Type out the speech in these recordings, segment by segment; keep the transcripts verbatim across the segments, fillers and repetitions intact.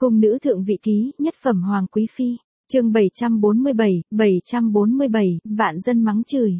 Cung nữ thượng vị ký, nhất phẩm hoàng quý phi. Chương bảy trăm bốn mươi bảy, bảy trăm bốn mươi bảy, vạn dân mắng chửi.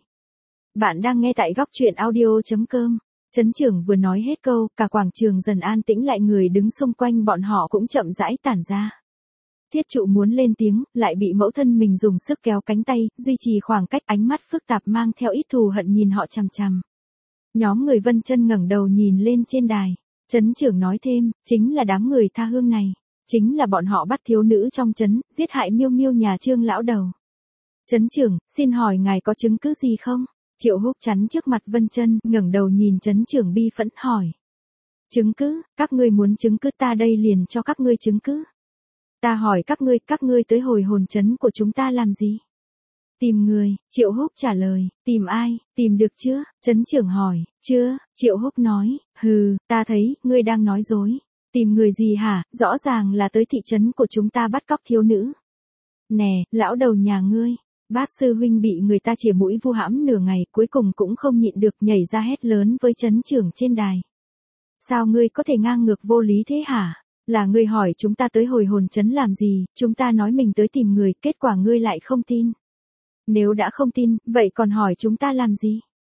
Bạn đang nghe tại góc truyện audio chấm com. Trấn trưởng vừa nói hết câu, cả quảng trường dần an tĩnh lại, người đứng xung quanh bọn họ cũng chậm rãi tản ra. Thiết trụ muốn lên tiếng, lại bị mẫu thân mình dùng sức kéo cánh tay, duy trì khoảng cách, ánh mắt phức tạp mang theo ít thù hận nhìn họ chằm chằm. Nhóm người Vân Chân ngẩng đầu nhìn lên trên đài. Trấn trưởng nói thêm, chính là đám người tha hương này. Chính là bọn họ bắt thiếu nữ trong trấn, giết hại Miêu Miêu nhà Trương lão đầu. Trấn trưởng, xin hỏi ngài có chứng cứ gì không? Triệu Húc chắn trước mặt Vân Chân, ngẩng đầu nhìn trấn trưởng bi phẫn hỏi. Chứng cứ, các ngươi muốn chứng cứ, ta đây liền cho các ngươi chứng cứ. Ta hỏi các ngươi, các ngươi tới hồi hồn trấn của chúng ta làm gì? Tìm người, Triệu Húc trả lời. Tìm ai, tìm được chưa? Trấn trưởng hỏi. Chưa, Triệu Húc nói. Hừ, ta thấy, ngươi đang nói dối. Tìm người gì hả, rõ ràng là tới thị trấn của chúng ta bắt cóc thiếu nữ. Nè, lão đầu nhà ngươi, bát sư huynh bị người ta chìa mũi vu hãm nửa ngày, cuối cùng cũng không nhịn được, nhảy ra hét lớn với trấn trưởng trên đài. Sao ngươi có thể ngang ngược vô lý thế hả? Là ngươi hỏi chúng ta tới hồi hồn trấn làm gì, chúng ta nói mình tới tìm người, kết quả ngươi lại không tin. Nếu đã không tin, vậy còn hỏi chúng ta làm gì?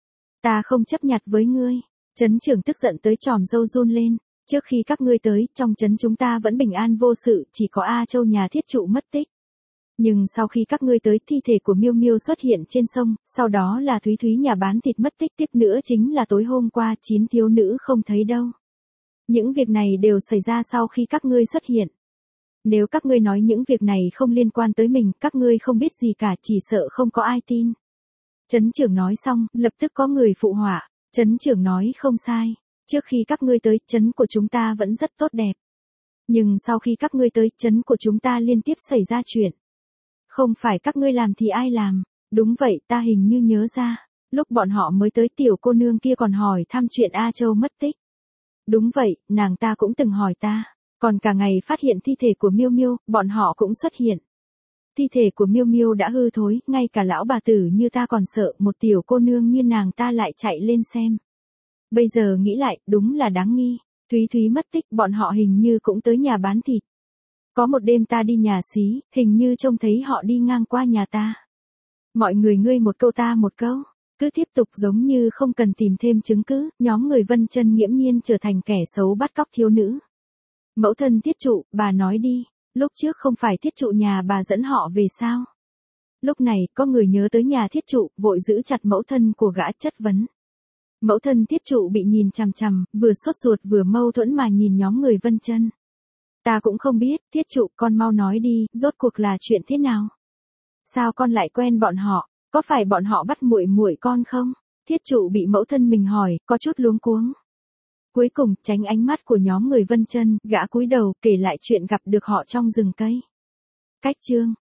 Ta không chấp nhặt với ngươi. Trấn trưởng tức giận tới tròm râu run lên. Trước khi các ngươi tới, trong trấn chúng ta vẫn bình an vô sự, chỉ có A Châu nhà thiết trụ mất tích. Nhưng sau khi các ngươi tới, thi thể của Miêu Miêu xuất hiện trên sông, sau đó là Thúy Thúy nhà bán thịt mất tích, tiếp nữa chính là tối hôm qua chín thiếu nữ không thấy đâu. Những việc này đều xảy ra sau khi các ngươi xuất hiện. Nếu các ngươi nói những việc này không liên quan tới mình, các ngươi không biết gì cả, chỉ sợ không có ai tin. Trấn trưởng nói xong, lập tức có người phụ họa. Trấn trưởng nói không sai. Trước khi các ngươi tới, trấn của chúng ta vẫn rất tốt đẹp. Nhưng sau khi các ngươi tới, trấn của chúng ta liên tiếp xảy ra chuyện. Không phải các ngươi làm thì ai làm? Đúng vậy, ta hình như nhớ ra. Lúc bọn họ mới tới, tiểu cô nương kia còn hỏi thăm chuyện A Châu mất tích. Đúng vậy, nàng ta cũng từng hỏi ta. Còn cả ngày phát hiện thi thể của Miêu Miêu, bọn họ cũng xuất hiện. Thi thể của Miêu Miêu đã hư thối, ngay cả lão bà tử như ta còn sợ, một tiểu cô nương như nàng ta lại chạy lên xem. Bây giờ nghĩ lại, đúng là đáng nghi. Thúy Thúy mất tích, bọn họ hình như cũng tới nhà bán thịt. Có một đêm ta đi nhà xí, hình như trông thấy họ đi ngang qua nhà ta. Mọi người ngươi một câu ta một câu, cứ tiếp tục giống như không cần tìm thêm chứng cứ, nhóm người Vân Chân nghiễm nhiên trở thành kẻ xấu bắt cóc thiếu nữ. Mẫu thân thiết trụ, bà nói đi, lúc trước không phải thiết trụ nhà bà dẫn họ về sao? Lúc này, có người nhớ tới nhà thiết trụ, vội giữ chặt mẫu thân của gã chất vấn. Mẫu thân thiết trụ bị nhìn chằm chằm, vừa sốt ruột vừa mâu thuẫn mà nhìn nhóm người Vân Chân. Ta cũng không biết, thiết trụ, con mau nói đi, rốt cuộc là chuyện thế nào? Sao con lại quen bọn họ, có phải bọn họ bắt muội muội con không? Thiết trụ bị mẫu thân mình hỏi, có chút luống cuống. Cuối cùng, tránh ánh mắt của nhóm người Vân Chân, gã cúi đầu kể lại chuyện gặp được họ trong rừng cây. Cách chương